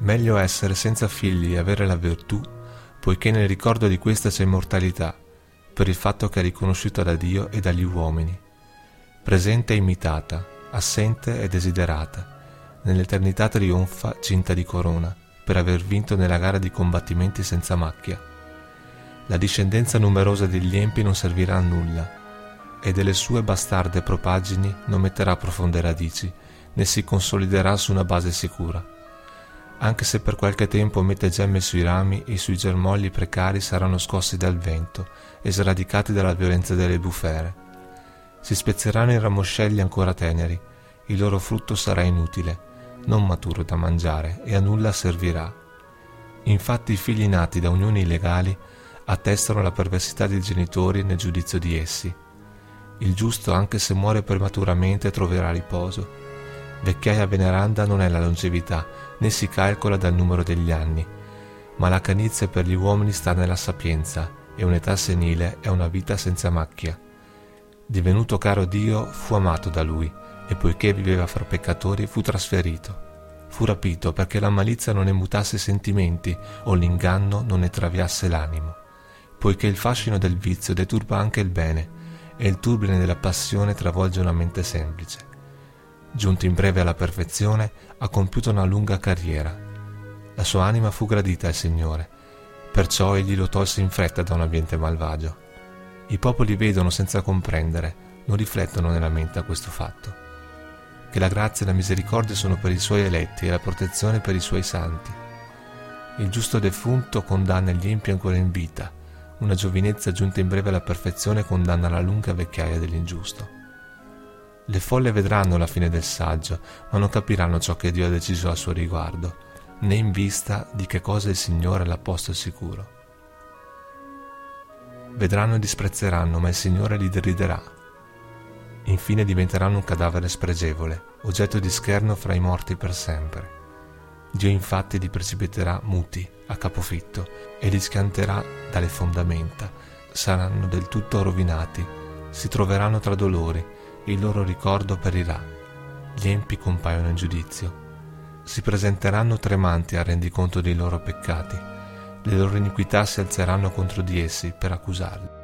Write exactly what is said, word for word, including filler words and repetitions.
Meglio essere senza figli e avere la virtù, poiché nel ricordo di questa c'è immortalità, per il fatto che è riconosciuta da Dio e dagli uomini. Presente e imitata, assente e desiderata, nell'eternità trionfa cinta di corona, per aver vinto nella gara di combattimenti senza macchia. La discendenza numerosa degli empi non servirà a nulla, e delle sue bastarde propaggini non metterà profonde radici, né si consoliderà su una base sicura. Anche se per qualche tempo mette gemme sui rami, i suoi germogli precari saranno scossi dal vento e sradicati dalla violenza delle bufere. Si spezzeranno in ramoscelli ancora teneri, il loro frutto sarà inutile, non maturo da mangiare, e a nulla servirà. Infatti i figli nati da unioni illegali attestano la perversità dei genitori nel giudizio di essi. Il giusto, anche se muore prematuramente, troverà riposo. Vecchiaia veneranda non è la longevità, né si calcola dal numero degli anni, ma la canizia per gli uomini sta nella sapienza, e un'età senile è una vita senza macchia. Divenuto caro Dio, fu amato da Lui, e poiché viveva fra peccatori fu trasferito. Fu rapito perché la malizia non ne mutasse i sentimenti o l'inganno non ne traviasse l'animo, poiché il fascino del vizio deturba anche il bene, e il turbine della passione travolge una mente semplice. Giunto in breve alla perfezione, ha compiuto una lunga carriera. La sua anima fu gradita al Signore, perciò egli lo tolse in fretta da un ambiente malvagio. I popoli vedono senza comprendere, non riflettono nella mente a questo fatto. Che la grazia e la misericordia sono per i suoi eletti e la protezione per i suoi santi. Il giusto defunto condanna gli empi ancora in vita, una giovinezza giunta in breve alla perfezione condanna la lunga vecchiaia dell'ingiusto. Le folle vedranno la fine del saggio, ma non capiranno ciò che Dio ha deciso a suo riguardo, né in vista di che cosa il Signore l'ha posto al sicuro. Vedranno e disprezzeranno, ma il Signore li deriderà. Infine diventeranno un cadavere spregevole, oggetto di scherno fra i morti per sempre. Dio infatti li precipiterà muti, a capofitto, e li schianterà dalle fondamenta. Saranno del tutto rovinati, si troveranno tra dolori, il loro ricordo perirà. Gli empi compaiono in giudizio. Si presenteranno tremanti al rendiconto dei loro peccati. Le loro iniquità si alzeranno contro di essi per accusarli.